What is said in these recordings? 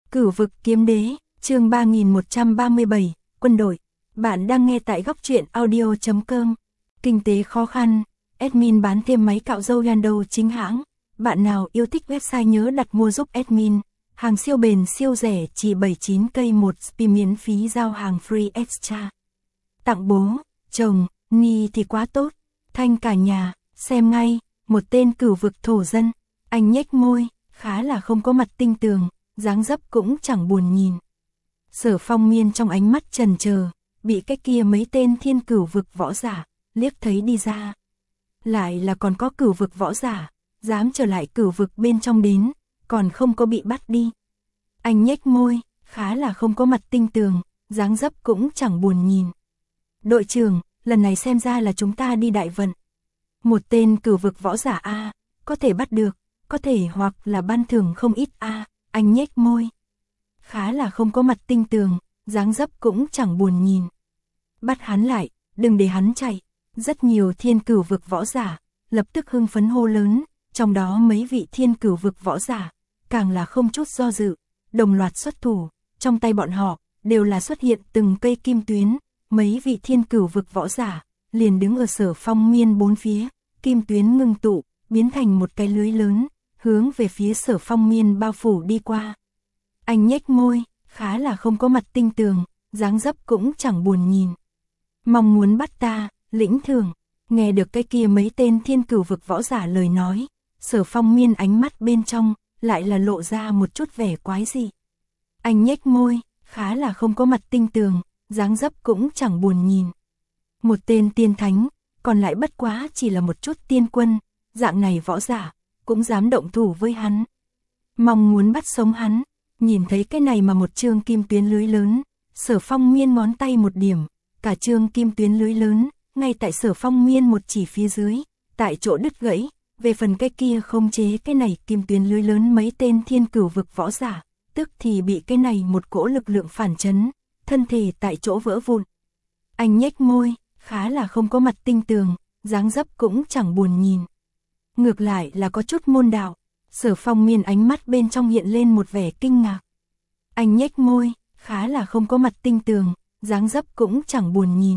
Cửu vực kiếm đế, chương 3137, quân đội. Bạn đang nghe tại góc truyện audio.com. Kinh tế khó khăn, admin bán thêm máy cạo râu Yando chính hãng. Bạn nào yêu thích website nhớ đặt mua giúp admin. Hàng siêu bền siêu rẻ chỉ 79k một spi miễn phí giao hàng free extra. Tặng bố, chồng, Ni thì quá tốt. Thanh cả nhà, xem ngay, một tên cửu vực thổ dân. Anh nhếch môi, khá là không có mặt tinh tường, dáng dấp cũng chẳng buồn nhìn. Sở Phong Miên trong ánh mắt chần chờ, bị cái kia mấy tên thiên cửu vực võ giả liếc thấy đi ra. Lại là còn có cửu vực võ giả dám trở lại cửu vực bên trong đến, còn không có bị bắt đi. Anh nhếch môi, khá là không có mặt tinh tường, dáng dấp cũng chẳng buồn nhìn. Đội trưởng, lần này xem ra là chúng ta đi đại vận. Một tên cửu vực võ giả a, có thể bắt được, có thể hoặc là ban thưởng không ít a. Anh nhếch môi, khá là không có mặt tinh tường, dáng dấp cũng chẳng buồn nhìn. Bắt hắn lại, đừng để hắn chạy. Rất nhiều thiên cửu vực võ giả lập tức hưng phấn hô lớn, trong đó mấy vị thiên cửu vực võ giả càng là không chút do dự, đồng loạt xuất thủ. Trong tay bọn họ đều là xuất hiện từng cây kim tuyến. Mấy vị thiên cửu vực võ giả liền đứng ở Sở Phong Miên bốn phía, kim tuyến ngưng tụ, biến thành một cái lưới lớn, hướng về phía Sở Phong Miên bao phủ đi qua. Anh nhếch môi, khá là không có mặt tinh tường, dáng dấp cũng chẳng buồn nhìn. Mong muốn bắt ta, lĩnh thưởng. Nghe được cái kia mấy tên thiên cửu vực võ giả lời nói, Sở Phong Miên ánh mắt bên trong lại là lộ ra một chút vẻ quái dị. Anh nhếch môi, khá là không có mặt tinh tường, dáng dấp cũng chẳng buồn nhìn. Một tên tiên thánh, còn lại bất quá chỉ là một chút tiên quân, dạng này võ giả cũng dám động thủ với hắn. Mong muốn bắt sống hắn. Nhìn thấy cái này mà một chương kim tuyến lưới lớn, Sở Phong Miên ngón tay một điểm, cả chương kim tuyến lưới lớn, ngay tại Sở Phong Miên một chỉ phía dưới, tại chỗ đứt gãy. Về phần cái kia không chế cái này kim tuyến lưới lớn, mấy tên thiên cửu vực võ giả tức thì bị cái này một cỗ lực lượng phản chấn, thân thể tại chỗ vỡ vụn. Anh nhếch môi, khá là không có mặt tinh tường, dáng dấp cũng chẳng buồn nhìn. Ngược lại là có chút môn đạo. Sở Phong Miên ánh mắt bên trong hiện lên một vẻ kinh ngạc. Anh nhếch môi, khá là không có mặt tinh tường, dáng dấp cũng chẳng buồn nhìn.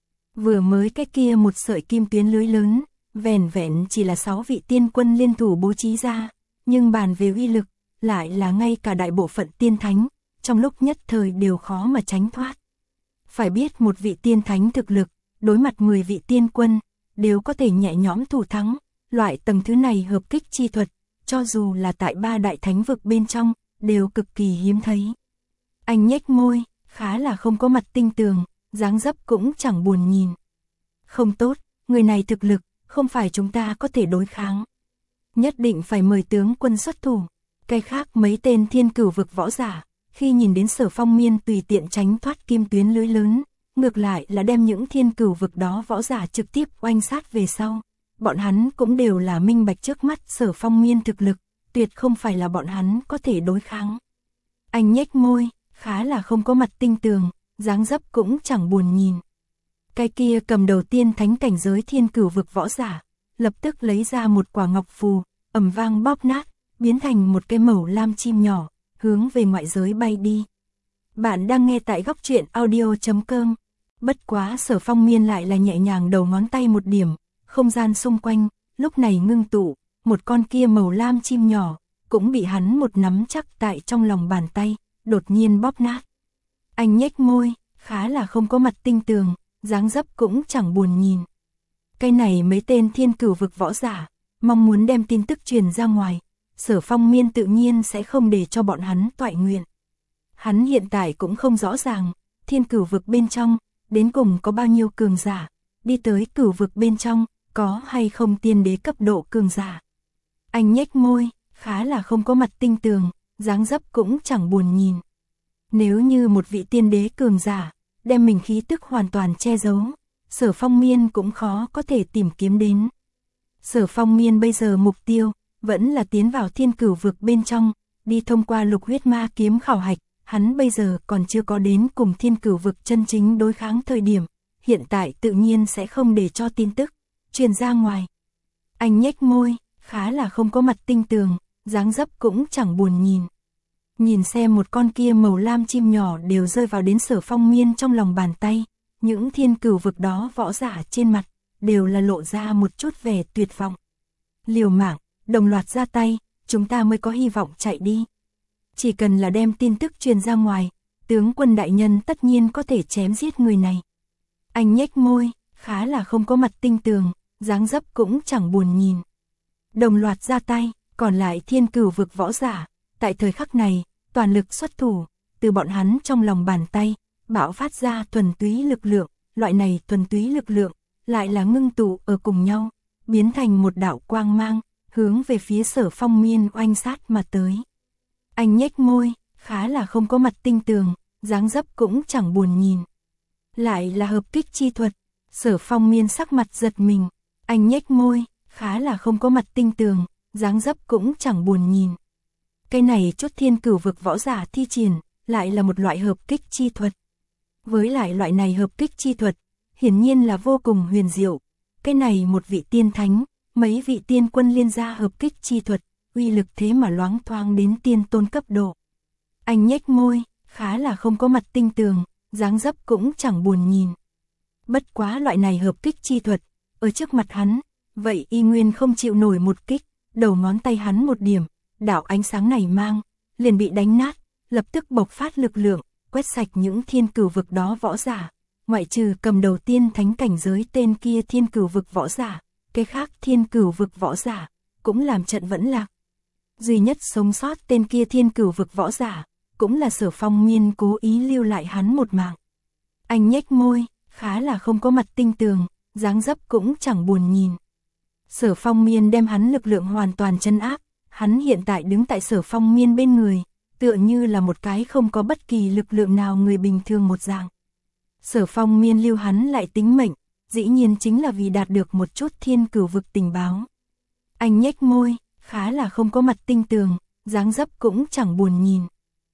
Vừa mới cái kia một sợi kim tuyến lưới lớn, vẻn vẹn chỉ là 6 vị tiên quân liên thủ bố trí ra, nhưng bàn về uy lực, lại là ngay cả đại bộ phận tiên thánh, trong lúc nhất thời đều khó mà tránh thoát. Phải biết một vị tiên thánh thực lực, đối mặt 10 vị tiên quân, đều có thể nhẹ nhõm thủ thắng. Loại tầng thứ này hợp kích chi thuật, cho dù là tại 3 đại thánh vực bên trong, đều cực kỳ hiếm thấy. Anh nhếch môi, khá là không có mặt tinh tường, dáng dấp cũng chẳng buồn nhìn. Không tốt, người này thực lực, không phải chúng ta có thể đối kháng. Nhất định phải mời tướng quân xuất thủ. Cái khác mấy tên thiên cửu vực võ giả, khi nhìn đến Sở Phong Miên tùy tiện tránh thoát kim tuyến lưới lớn, ngược lại là đem những thiên cửu vực đó võ giả trực tiếp oanh sát về sau. Bọn hắn cũng đều là minh bạch trước mắt Sở Phong Miên thực lực, tuyệt không phải là bọn hắn có thể đối kháng. Anh nhếch môi, khá là không có mặt tinh tường, dáng dấp cũng chẳng buồn nhìn. Cái kia cầm đầu tiên thánh cảnh giới thiên cửu vực võ giả, lập tức lấy ra một quả ngọc phù, ầm vang bóp nát, biến thành một cái mẩu lam chim nhỏ, hướng về ngoại giới bay đi. Bạn đang nghe tại góc truyện audio.com. Bất quá Sở Phong Miên lại là nhẹ nhàng đầu ngón tay một điểm, không gian xung quanh lúc này ngưng tụ, một con kia màu lam chim nhỏ cũng bị hắn một nắm chắc tại trong lòng bàn tay, đột nhiên bóp nát. Anh nhếch môi, khá là không có mặt tinh tường, dáng dấp cũng chẳng buồn nhìn. Cái này mấy tên thiên cửu vực võ giả mong muốn đem tin tức truyền ra ngoài, Sở Phong Miên tự nhiên sẽ không để cho bọn hắn toại nguyện. Hắn hiện tại cũng không rõ ràng thiên cửu vực bên trong đến cùng có bao nhiêu cường giả, đi tới cửu vực bên trong có hay không tiên đế cấp độ cường giả. Anh nhếch môi, khá là không có mặt tinh tường, dáng dấp cũng chẳng buồn nhìn. Nếu như một vị tiên đế cường giả đem mình khí tức hoàn toàn che giấu, Sở Phong Miên cũng khó có thể tìm kiếm đến. Sở Phong Miên bây giờ mục tiêu vẫn là tiến vào thiên cửu vực bên trong, đi thông qua lục huyết ma kiếm khảo hạch. Hắn bây giờ còn chưa có đến cùng thiên cửu vực chân chính đối kháng thời điểm, hiện tại tự nhiên sẽ không để cho tin tức truyền ra ngoài. Anh nhếch môi, khá là không có mặt tinh tường, dáng dấp cũng chẳng buồn nhìn. Nhìn xem một con kia màu lam chim nhỏ đều rơi vào đến Sở Phong Miên trong lòng bàn tay, những thiên cửu vực đó võ giả trên mặt, đều là lộ ra một chút vẻ tuyệt vọng. Liều mạng, đồng loạt ra tay, chúng ta mới có hy vọng chạy đi. Chỉ cần là đem tin tức truyền ra ngoài, tướng quân đại nhân tất nhiên có thể chém giết người này. Anh nhếch môi, khá là không có mặt tinh tường, dáng dấp cũng chẳng buồn nhìn. Đồng loạt ra tay, còn lại thiên cửu vực võ giả, tại thời khắc này, toàn lực xuất thủ, từ bọn hắn trong lòng bàn tay, bạo phát ra thuần túy lực lượng, loại này thuần túy lực lượng, lại là ngưng tụ ở cùng nhau, biến thành một đạo quang mang, hướng về phía Sở Phong Miên oanh sát mà tới. Anh nhếch môi, khá là không có mặt tinh tường, dáng dấp cũng chẳng buồn nhìn. Lại là hợp kích chi thuật, Sở Phong Miên sắc mặt giật mình, anh nhếch môi, khá là không có mặt tinh tường, dáng dấp cũng chẳng buồn nhìn. Cái này chút thiên cửu vực võ giả thi triển, lại là một loại hợp kích chi thuật. Với lại loại này hợp kích chi thuật, hiển nhiên là vô cùng huyền diệu. Cái này một vị tiên thánh, mấy vị tiên quân liên gia hợp kích chi thuật, uy lực thế mà loáng thoáng đến tiên tôn cấp độ. Anh nhếch môi, khá là không có mặt tinh tường, dáng dấp cũng chẳng buồn nhìn. Bất quá loại này hợp kích chi thuật, ở trước mặt hắn, vậy y nguyên không chịu nổi một kích, đầu ngón tay hắn một điểm, đạo ánh sáng này mang, liền bị đánh nát, lập tức bộc phát lực lượng, quét sạch những thiên cửu vực đó võ giả, ngoại trừ cầm đầu tiên thánh cảnh giới tên kia thiên cửu vực võ giả, cái khác thiên cửu vực võ giả, cũng làm trận vẫn lạc. Duy nhất sống sót tên kia thiên cửu vực võ giả, cũng là Sở Phong Miên cố ý lưu lại hắn một mạng. Anh nhếch môi, khá là không có mặt tinh tường, dáng dấp cũng chẳng buồn nhìn. Sở Phong Miên đem hắn lực lượng hoàn toàn trấn áp, hắn hiện tại đứng tại Sở Phong Miên bên người, tựa như là một cái không có bất kỳ lực lượng nào người bình thường một dạng. Sở Phong Miên lưu hắn lại tính mệnh, dĩ nhiên chính là vì đạt được một chút thiên cửu vực tình báo. Anh nhếch môi, khá là không có mặt tinh tường, dáng dấp cũng chẳng buồn nhìn.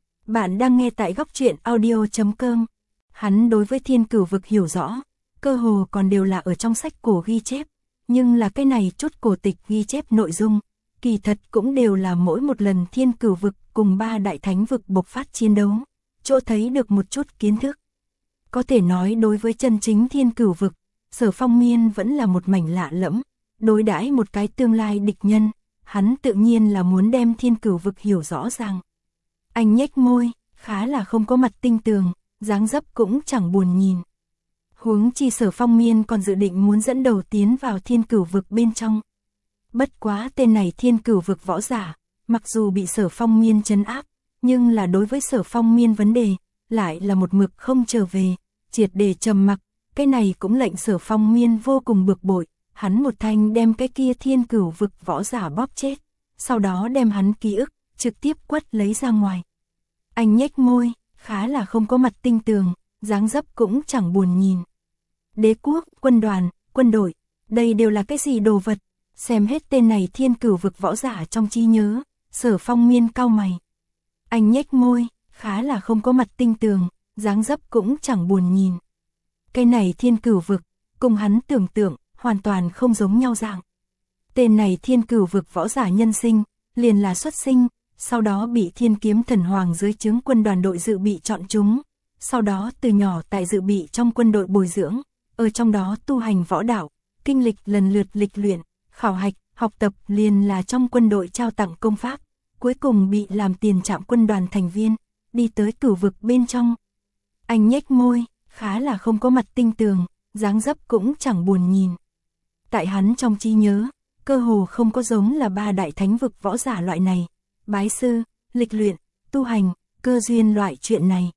Bạn đang nghe tại góc truyện audio.com. Hắn đối với thiên cửu vực hiểu rõ, cơ hồ còn đều là ở trong sách cổ ghi chép, nhưng là cái này chút cổ tịch ghi chép nội dung, kỳ thật cũng đều là mỗi một lần thiên cửu vực cùng ba đại thánh vực bộc phát chiến đấu, chỗ thấy được một chút kiến thức. Có thể nói đối với chân chính thiên cửu vực, Sở Phong Miên vẫn là một mảnh lạ lẫm, đối đãi một cái tương lai địch nhân, hắn tự nhiên là muốn đem thiên cửu vực hiểu rõ ràng. Anh nhếch môi, khá là không có mặt tinh tường, dáng dấp cũng chẳng buồn nhìn. Huống chi Sở Phong Miên còn dự định muốn dẫn đầu tiến vào thiên cửu vực bên trong. Bất quá tên này thiên cửu vực võ giả, mặc dù bị Sở Phong Miên trấn áp, nhưng là đối với Sở Phong Miên vấn đề, lại là một mực không trở về, triệt để trầm mặc. Cái này cũng lệnh Sở Phong Miên vô cùng bực bội, hắn một thanh đem cái kia thiên cửu vực võ giả bóp chết, sau đó đem hắn ký ức, trực tiếp quất lấy ra ngoài. Anh nhếch môi, khá là không có mặt tinh tường, dáng dấp cũng chẳng buồn nhìn. Đế quốc, quân đoàn, quân đội, đây đều là cái gì đồ vật, xem hết tên này thiên cửu vực võ giả trong trí nhớ, Sở Phong Miên cau mày. Anh nhếch môi, khá là không có mặt tinh tường, dáng dấp cũng chẳng buồn nhìn. Cái này thiên cửu vực, cùng hắn tưởng tượng, hoàn toàn không giống nhau dạng. Tên này thiên cửu vực võ giả nhân sinh, liền là xuất sinh, sau đó bị Thiên Kiếm Thần Hoàng dưới trướng quân đoàn đội dự bị chọn chúng, sau đó từ nhỏ tại dự bị trong quân đội bồi dưỡng, ở trong đó tu hành võ đạo, kinh lịch lần lượt lịch luyện, khảo hạch, học tập liền là trong quân đội trao tặng công pháp, cuối cùng bị làm tiền trạm quân đoàn thành viên, đi tới cửu vực bên trong. Anh nhếch môi, khá là không có mặt tinh tường, dáng dấp cũng chẳng buồn nhìn. Tại hắn trong trí nhớ, cơ hồ không có giống là ba đại thánh vực võ giả loại này, bái sư, lịch luyện, tu hành, cơ duyên loại chuyện này.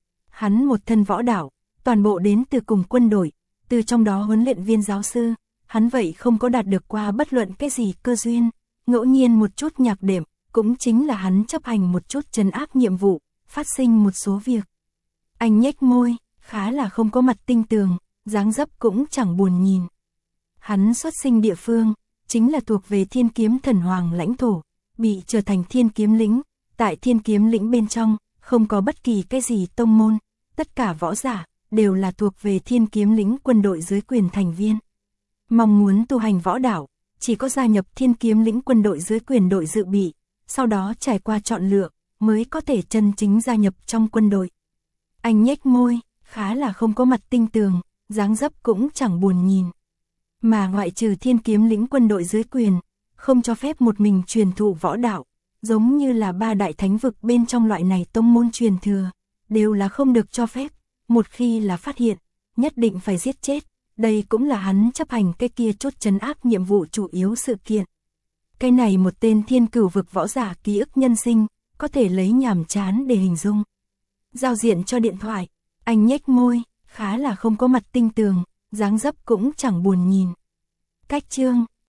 Hắn một thân võ đạo, toàn bộ đến từ cùng quân đội, từ trong đó huấn luyện viên giáo sư, hắn vậy không có đạt được qua bất luận cái gì cơ duyên, ngẫu nhiên một chút nhạc đệm, cũng chính là hắn chấp hành một chút trấn áp nhiệm vụ, phát sinh một số việc. Anh nhếch môi, khá là không có mặt tinh tường, dáng dấp cũng chẳng buồn nhìn. Hắn xuất sinh địa phương, chính là thuộc về Thiên Kiếm Thần Hoàng lãnh thổ, bị trở thành Thiên Kiếm lĩnh, tại Thiên Kiếm lĩnh bên trong, không có bất kỳ cái gì tông môn, tất cả võ giả, đều là thuộc về Thiên Kiếm lĩnh quân đội dưới quyền thành viên. Mong muốn tu hành võ đạo, chỉ có gia nhập Thiên Kiếm lĩnh quân đội dưới quyền đội dự bị, sau đó trải qua chọn lựa, mới có thể chân chính gia nhập trong quân đội. Anh nhếch môi, khá là không có mặt tinh tường, dáng dấp cũng chẳng buồn nhìn. Mà ngoại trừ Thiên Kiếm lĩnh quân đội dưới quyền, không cho phép một mình truyền thụ võ đạo, giống như là 3 đại thánh vực bên trong loại này tông môn truyền thừa, đều là không được cho phép, một khi là phát hiện, nhất định phải giết chết, đây cũng là hắn chấp hành cái kia chốt trấn áp nhiệm vụ chủ yếu sự kiện. Cái này một tên Thiên Cửu vực võ giả ký ức nhân sinh, có thể lấy nhàm chán để hình dung. Giao diện cho điện thoại, anh nhếch môi, khá là không có mặt tinh tường, dáng dấp cũng chẳng buồn nhìn. Cách chương